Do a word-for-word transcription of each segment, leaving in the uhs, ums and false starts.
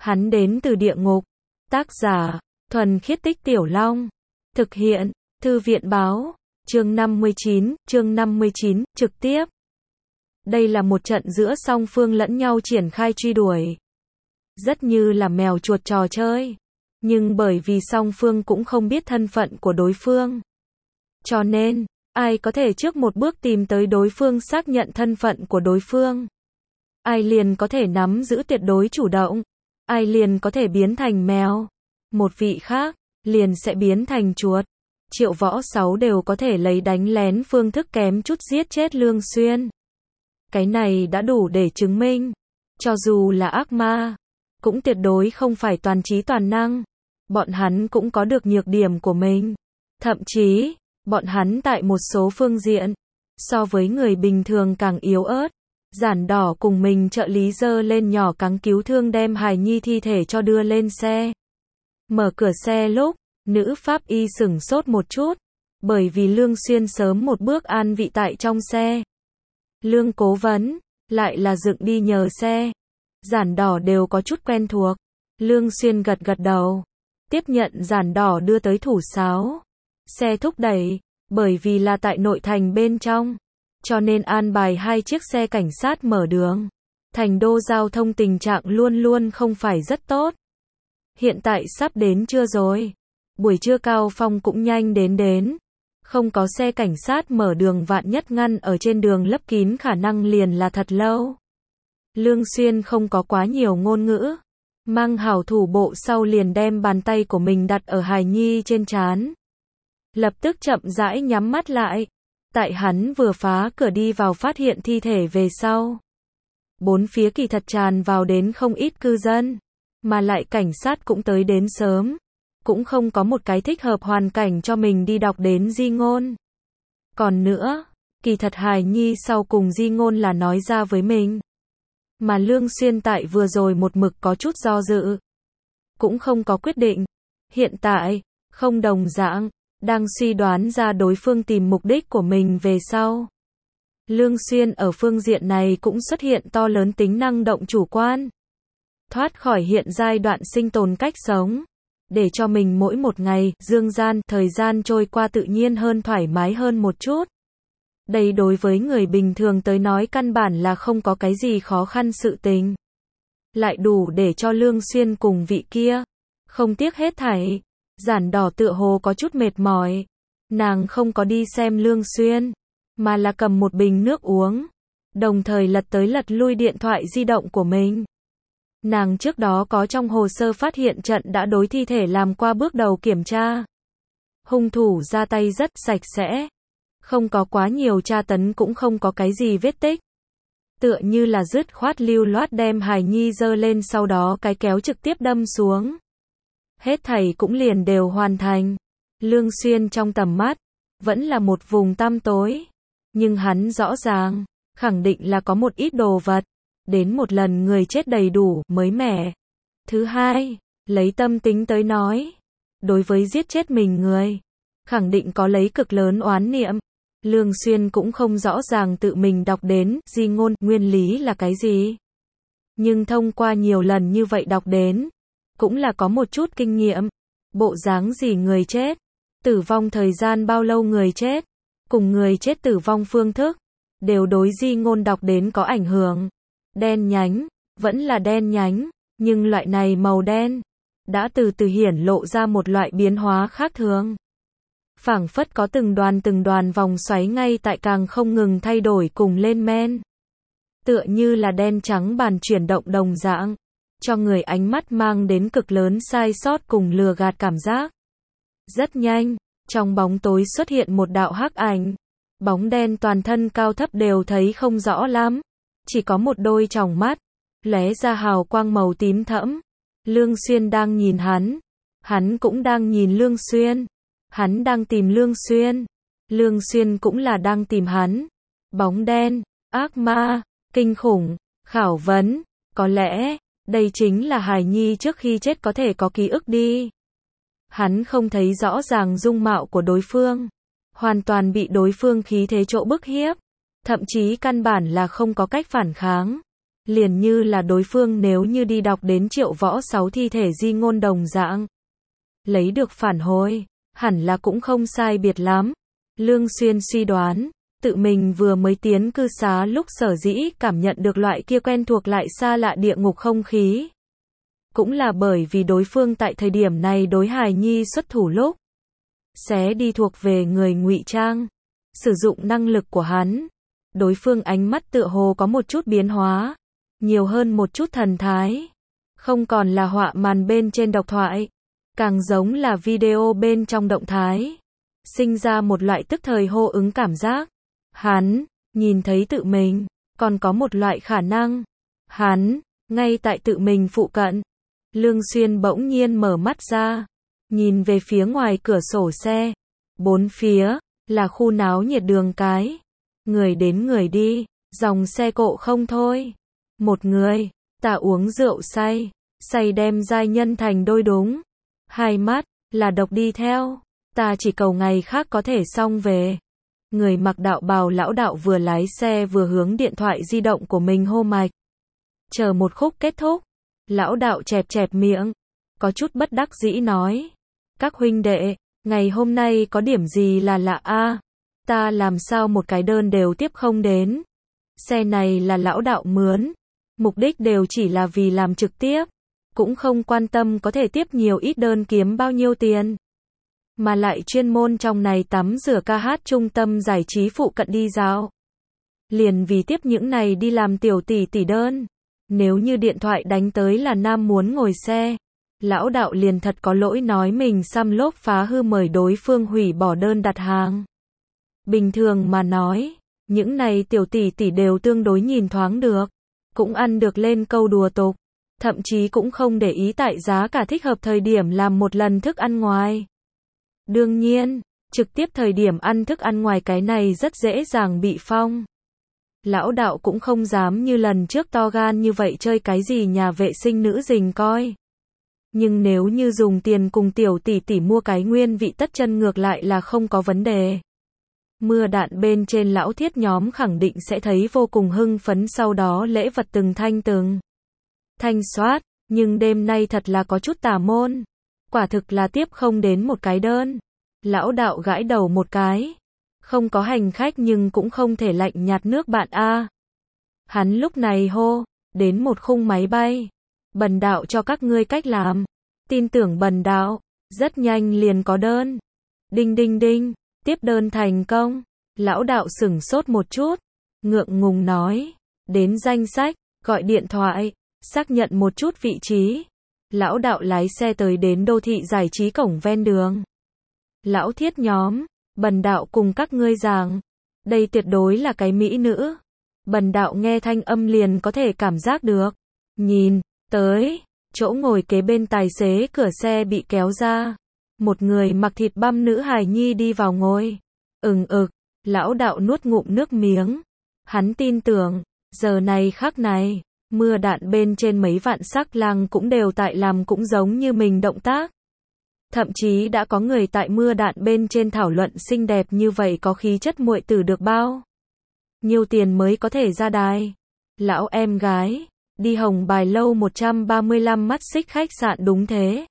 Hắn đến từ địa ngục. Tác giả, Thuần Khiết Tích Tiểu Long. Thực hiện, Thư viện báo. Chương năm mươi chín, chương năm mươi chín, trực tiếp. Đây là một trận giữa song phương lẫn nhau triển khai truy đuổi. Rất như là mèo chuột trò chơi. Nhưng bởi vì song phương cũng không biết thân phận của đối phương. Cho nên, ai có thể trước một bước tìm tới đối phương xác nhận thân phận của đối phương. Ai liền có thể nắm giữ tuyệt đối chủ động. Ai liền có thể biến thành mèo. Một vị khác, liền sẽ biến thành chuột. Triệu Võ Sáu đều có thể lấy đánh lén phương thức kém chút giết chết Lương Xuyên. Cái này đã đủ để chứng minh. Cho dù là ác ma, cũng tuyệt đối không phải toàn trí toàn năng. Bọn hắn cũng có được nhược điểm của mình. Thậm chí, bọn hắn tại một số phương diện, so với người bình thường càng yếu ớt. Giản Đỏ cùng mình trợ lý dơ lên nhỏ cáng cứu thương đem hài nhi thi thể cho đưa lên xe. Mở cửa xe lúc, nữ pháp y sửng sốt một chút, bởi vì Lương Xuyên sớm một bước an vị tại trong xe. Lương cố vấn, lại là dựng đi nhờ xe. Giản Đỏ đều có chút quen thuộc. Lương Xuyên gật gật đầu, tiếp nhận Giản Đỏ đưa tới thủ sáo. Xe thúc đẩy, bởi vì là tại nội thành bên trong, cho nên an bài hai chiếc xe cảnh sát mở đường. Thành đô giao thông tình trạng luôn luôn không phải rất tốt. Hiện tại sắp đến trưa rồi. Buổi trưa cao phong cũng nhanh đến đến. Không có xe cảnh sát mở đường vạn nhất ngăn ở trên đường lấp kín khả năng liền là thật lâu. Lương Xuyên không có quá nhiều ngôn ngữ. Mang hảo thủ bộ sau liền đem bàn tay của mình đặt ở hài nhi trên trán. Lập tức chậm rãi nhắm mắt lại. Tại hắn vừa phá cửa đi vào phát hiện thi thể về sau. Bốn phía kỳ thật tràn vào đến không ít cư dân. Mà lại cảnh sát cũng tới đến sớm. Cũng không có một cái thích hợp hoàn cảnh cho mình đi đọc đến di ngôn. Còn nữa, kỳ thật hài nhi sau cùng di ngôn là nói ra với mình. Mà Lương Xuyên tại vừa rồi một mực có chút do dự. Cũng không có quyết định. Hiện tại, không đồng dạng, đang suy đoán ra đối phương tìm mục đích của mình về sau. Lương Xuyên ở phương diện này cũng xuất hiện to lớn tính năng động chủ quan. Thoát khỏi hiện giai đoạn sinh tồn cách sống. Để cho mình mỗi một ngày, dương gian, thời gian trôi qua tự nhiên hơn thoải mái hơn một chút. Đây đối với người bình thường tới nói căn bản là không có cái gì khó khăn sự tình. Lại đủ để cho Lương Xuyên cùng vị kia. Không tiếc hết thảy. Giản Đỏ tựa hồ có chút mệt mỏi. Nàng không có đi xem Lương Xuyên. Mà là cầm một bình nước uống. Đồng thời lật tới lật lui điện thoại di động của mình. Nàng trước đó có trong hồ sơ phát hiện trận đã đối thi thể làm qua bước đầu kiểm tra. Hung thủ ra tay rất sạch sẽ. Không có quá nhiều tra tấn cũng không có cái gì vết tích. Tựa như là dứt khoát lưu loát đem hài nhi dơ lên sau đó cái kéo trực tiếp đâm xuống. Hết thảy cũng liền đều hoàn thành. Lương Xuyên trong tầm mắt, vẫn là một vùng tăm tối. Nhưng hắn rõ ràng, khẳng định là có một ít đồ vật. Đến một lần người chết đầy đủ, mới mẻ. Thứ hai, lấy tâm tính tới nói. Đối với giết chết mình người, khẳng định có lấy cực lớn oán niệm. Lương Xuyên cũng không rõ ràng tự mình đọc đến, di ngôn, nguyên lý là cái gì. Nhưng thông qua nhiều lần như vậy đọc đến, cũng là có một chút kinh nghiệm. Bộ dáng gì người chết, tử vong thời gian bao lâu người chết, cùng người chết tử vong phương thức, đều đối di ngôn đọc đến có ảnh hưởng. Đen nhánh, vẫn là đen nhánh, nhưng loại này màu đen, đã từ từ hiển lộ ra một loại biến hóa khác thường. Phảng phất có từng đoàn từng đoàn vòng xoáy ngay tại càng không ngừng thay đổi cùng lên men. Tựa như là đen trắng bàn chuyển động đồng dạng, cho người ánh mắt mang đến cực lớn sai sót cùng lừa gạt cảm giác. Rất nhanh, trong bóng tối xuất hiện một đạo hắc ảnh. Bóng đen toàn thân cao thấp đều thấy không rõ lắm. Chỉ có một đôi tròng mắt, lóe ra hào quang màu tím thẫm. Lương Xuyên đang nhìn hắn. Hắn cũng đang nhìn Lương Xuyên. Hắn đang tìm Lương Xuyên. Lương Xuyên cũng là đang tìm hắn. Bóng đen, ác ma, kinh khủng, khảo vấn. Có lẽ, đây chính là hài nhi trước khi chết có thể có ký ức đi. Hắn không thấy rõ ràng dung mạo của đối phương. Hoàn toàn bị đối phương khí thế chỗ bức hiếp. Thậm chí căn bản là không có cách phản kháng. Liền như là đối phương nếu như đi đọc đến Triệu Võ Sáu thi thể di ngôn đồng dạng. Lấy được phản hồi, hẳn là cũng không sai biệt lắm. Lương Xuyên suy đoán, tự mình vừa mới tiến cư xá lúc sở dĩ cảm nhận được loại kia quen thuộc lại xa lạ địa ngục không khí. Cũng là bởi vì đối phương tại thời điểm này đối hài nhi xuất thủ lúc. Xé đi thuộc về người ngụy trang. Sử dụng năng lực của hắn. Đối phương ánh mắt tựa hồ có một chút biến hóa. Nhiều hơn một chút thần thái. Không còn là họa màn bên trên độc thoại. Càng giống là video bên trong động thái. Sinh ra một loại tức thời hô ứng cảm giác. Hắn, nhìn thấy tự mình, còn có một loại khả năng. Hắn, ngay tại tự mình phụ cận. Lương Xuyên bỗng nhiên mở mắt ra. Nhìn về phía ngoài cửa sổ xe. Bốn phía, là khu náo nhiệt đường cái. Người đến người đi, dòng xe cộ không thôi. Một người, ta uống rượu say. Say đem giai nhân thành đôi đúng. Hai mắt, là độc đi theo. Ta chỉ cầu ngày khác có thể xong về. Người mặc đạo bào lão đạo vừa lái xe vừa hướng điện thoại di động của mình hô mạch. Chờ một khúc kết thúc. Lão đạo chẹp chẹp miệng. Có chút bất đắc dĩ nói. Các huynh đệ, ngày hôm nay có điểm gì là lạ a? Ta làm sao một cái đơn đều tiếp không đến. Xe này là lão đạo mướn. Mục đích đều chỉ là vì làm trực tiếp. Cũng không quan tâm có thể tiếp nhiều ít đơn kiếm bao nhiêu tiền. Mà lại chuyên môn trong này tắm rửa ca hát trung tâm giải trí phụ cận đi dạo. Liền vì tiếp những này đi làm tiểu tỷ tỷ đơn. Nếu như điện thoại đánh tới là nam muốn ngồi xe. Lão đạo liền thật có lỗi nói mình xăm lốp phá hư mời đối phương hủy bỏ đơn đặt hàng. Bình thường mà nói, những này tiểu tỷ tỷ đều tương đối nhìn thoáng được. Cũng ăn được lên câu đùa tục. Thậm chí cũng không để ý tại giá cả thích hợp thời điểm làm một lần thức ăn ngoài. Đương nhiên, trực tiếp thời điểm ăn thức ăn ngoài cái này rất dễ dàng bị phong. Lão đạo cũng không dám như lần trước to gan như vậy chơi cái gì nhà vệ sinh nữ rình coi. Nhưng nếu như dùng tiền cùng tiểu tỷ tỷ mua cái nguyên vị tất chân ngược lại là không có vấn đề. Mưa đạn bên trên lão thiết nhóm khẳng định sẽ thấy vô cùng hưng phấn sau đó lễ vật từng thanh từng. Thanh soát, nhưng đêm nay thật là có chút tà môn. Quả thực là tiếp không đến một cái đơn. Lão đạo gãi đầu một cái. Không có hành khách nhưng cũng không thể lạnh nhạt nước bạn a. Hắn lúc này hô, đến một khung máy bay. Bần đạo cho các ngươi cách làm. Tin tưởng bần đạo, rất nhanh liền có đơn. Đinh đinh đinh, tiếp đơn thành công. Lão đạo sửng sốt một chút. Ngượng ngùng nói, đến danh sách, gọi điện thoại, xác nhận một chút vị trí. Lão đạo lái xe tới đến đô thị giải trí cổng ven đường. Lão thiết nhóm, bần đạo cùng các ngươi giảng, đây tuyệt đối là cái mỹ nữ. Bần đạo nghe thanh âm liền có thể cảm giác được. Nhìn, tới, chỗ ngồi kế bên tài xế cửa xe bị kéo ra. Một người mặc thịt băm nữ hài nhi đi vào ngồi. Ừng ực, lão đạo nuốt ngụm nước miếng. Hắn tin tưởng, giờ này khắc này, mưa đạn bên trên mấy vạn sắc lang cũng đều tại làm cũng giống như mình động tác. Thậm chí đã có người tại mưa đạn bên trên thảo luận xinh đẹp như vậy có khí chất muội tử được bao nhiêu tiền mới có thể ra đài. Lão em gái, đi Hồng Bài lâu một trăm ba mươi lăm mắt xích khách sạn đúng thế.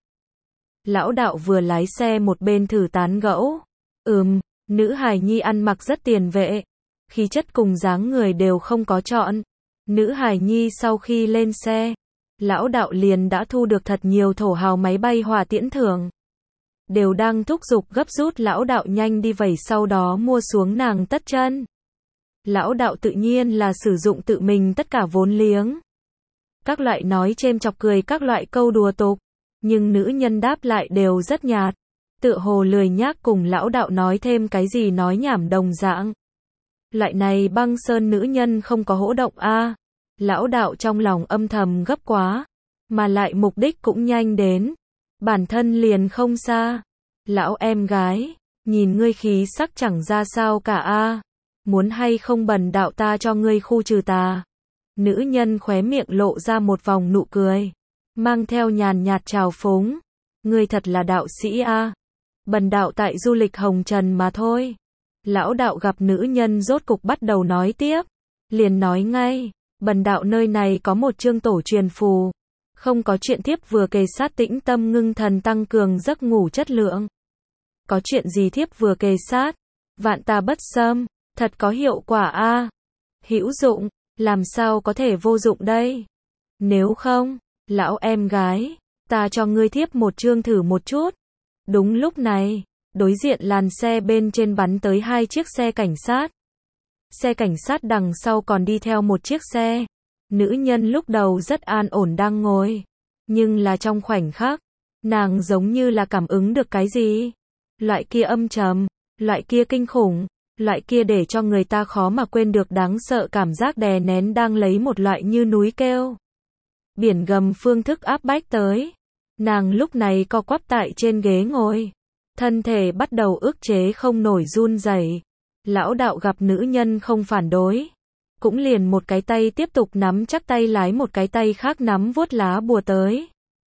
Lão đạo vừa lái xe một bên thử tán gẫu. Ừm, nữ hài nhi ăn mặc rất tiền vệ. Khí chất cùng dáng người đều không có chọn. Nữ hài nhi sau khi lên xe, lão đạo liền đã thu được thật nhiều thổ hào máy bay hỏa tiễn thưởng. Đều đang thúc giục gấp rút lão đạo nhanh đi vẩy sau đó mua xuống nàng tất chân. Lão đạo tự nhiên là sử dụng tự mình tất cả vốn liếng. Các loại nói chêm chọc cười các loại câu đùa tục. Nhưng nữ nhân đáp lại đều rất nhạt. Tựa hồ lười nhác cùng lão đạo nói thêm cái gì nói nhảm đồng dạng. Loại này băng sơn nữ nhân không có hỗ động a. Lão đạo trong lòng âm thầm gấp quá. Mà lại mục đích cũng nhanh đến. Bản thân liền không xa. Lão em gái, nhìn ngươi khí sắc chẳng ra sao cả a. Muốn hay không bần đạo ta cho ngươi khu trừ tà. Nữ nhân khóe miệng lộ ra một vòng nụ cười. Mang theo nhàn nhạt trào phúng. Ngươi thật là đạo sĩ a. Bần đạo tại du lịch hồng trần mà thôi. Lão đạo gặp nữ nhân rốt cục bắt đầu nói tiếp. Liền nói ngay. Bần đạo nơi này có một chương tổ truyền phù. Không có chuyện thiếp vừa kề sát tĩnh tâm ngưng thần tăng cường giấc ngủ chất lượng. Có chuyện gì thiếp vừa kề sát, vạn tà bất xâm, thật có hiệu quả a. Hữu dụng, làm sao có thể vô dụng đây? Nếu không, lão em gái, ta cho ngươi thiếp một chương thử một chút. Đúng lúc này, đối diện làn xe bên trên bắn tới hai chiếc xe cảnh sát. Xe cảnh sát đằng sau còn đi theo một chiếc xe. Nữ nhân lúc đầu rất an ổn đang ngồi. Nhưng là trong khoảnh khắc, nàng giống như là cảm ứng được cái gì. Loại kia âm trầm, loại kia kinh khủng, loại kia để cho người ta khó mà quên được đáng sợ cảm giác đè nén đang lấy một loại như núi kêu. Biển gầm phương thức áp bách tới. Nàng lúc này co quắp tại trên ghế ngồi. Thân thể bắt đầu ức chế không nổi run rẩy. Lão đạo gặp nữ nhân không phản đối. Cũng liền một cái tay tiếp tục nắm chắc tay lái, một cái tay khác nắm vuốt lá bùa tới.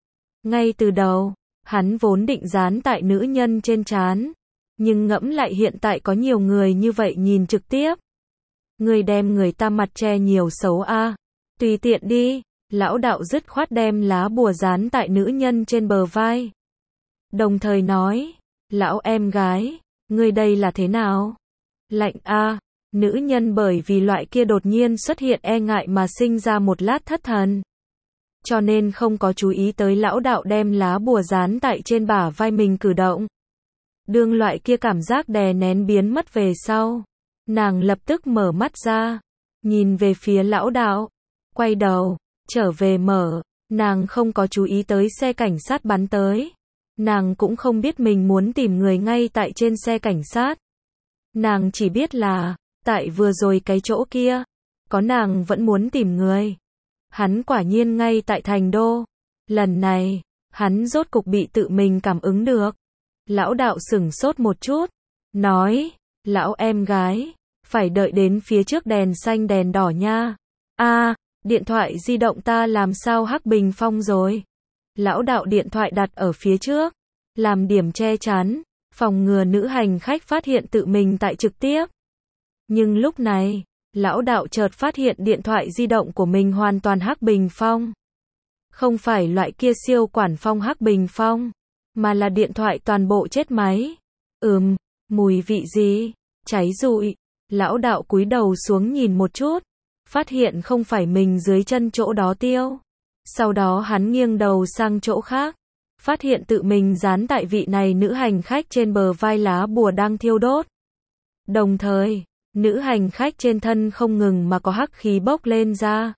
Ngay từ đầu, hắn vốn định dán tại nữ nhân trên trán. Nhưng ngẫm lại hiện tại có nhiều người như vậy nhìn trực tiếp. Người đem người ta mặt che nhiều xấu a. Tùy tiện đi. Lão đạo dứt khoát đem lá bùa dán tại nữ nhân trên bờ vai. Đồng thời nói, lão em gái, ngươi đây là thế nào? Lạnh a. Nữ nhân bởi vì loại kia đột nhiên xuất hiện e ngại mà sinh ra một lát thất thần. Cho nên không có chú ý tới lão đạo đem lá bùa dán tại trên bả vai mình cử động. Đương loại kia cảm giác đè nén biến mất về sau. Nàng lập tức mở mắt ra. Nhìn về phía lão đạo. Quay đầu. Trở về mở. Nàng không có chú ý tới xe cảnh sát bắn tới. Nàng cũng không biết mình muốn tìm người ngay tại trên xe cảnh sát. Nàng chỉ biết là, tại vừa rồi cái chỗ kia, có nàng vẫn muốn tìm người. Hắn quả nhiên ngay tại thành đô. Lần này, hắn rốt cục bị tự mình cảm ứng được. Lão đạo sửng sốt một chút. Nói, lão em gái, phải đợi đến phía trước đèn xanh đèn đỏ nha. A, điện thoại di động ta làm sao hắc bình phong rồi. Lão đạo điện thoại đặt ở phía trước. Làm điểm che chắn, phòng ngừa nữ hành khách phát hiện tự mình tại trực tiếp. Nhưng lúc này, lão đạo chợt phát hiện điện thoại di động của mình hoàn toàn hắc bình phong. Không phải loại kia siêu quản phong hắc bình phong, mà là điện thoại toàn bộ chết máy. Ừm, mùi vị gì? Cháy rụi. Lão đạo cúi đầu xuống nhìn một chút, phát hiện không phải mình dưới chân chỗ đó tiêu. Sau đó hắn nghiêng đầu sang chỗ khác, phát hiện tự mình dán tại vị này nữ hành khách trên bờ vai lá bùa đang thiêu đốt. Đồng thời, nữ hành khách trên thân không ngừng mà có hắc khí bốc lên ra.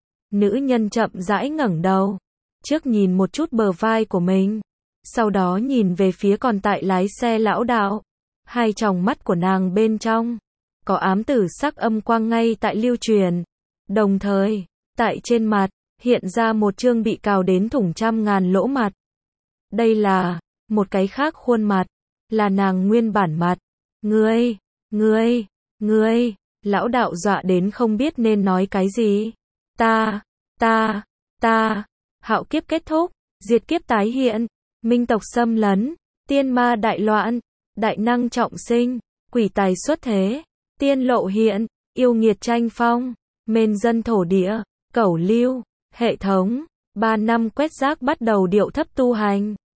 Nữ nhân chậm rãi ngẩng đầu, trước nhìn một chút bờ vai của mình, sau đó nhìn về phía còn tại lái xe lão đạo. Hai tròng mắt của nàng bên trong có ám tử sắc âm quang ngay tại lưu truyền. Đồng thời, tại trên mặt hiện ra một chương bị cào đến thủng trăm ngàn lỗ mặt. Đây là một cái khác khuôn mặt, là nàng nguyên bản mặt. Ngươi, ngươi, ngươi, lão đạo dọa đến không biết nên nói cái gì. Ta, ta, ta, hạo kiếp kết thúc, diệt kiếp tái hiện, minh tộc xâm lấn, tiên ma đại loạn, đại năng trọng sinh, quỷ tài xuất thế, tiên lộ hiện, yêu nghiệt tranh phong, mên dân thổ địa, cẩu lưu, hệ thống, ba năm quét rác bắt đầu điệu thấp tu hành.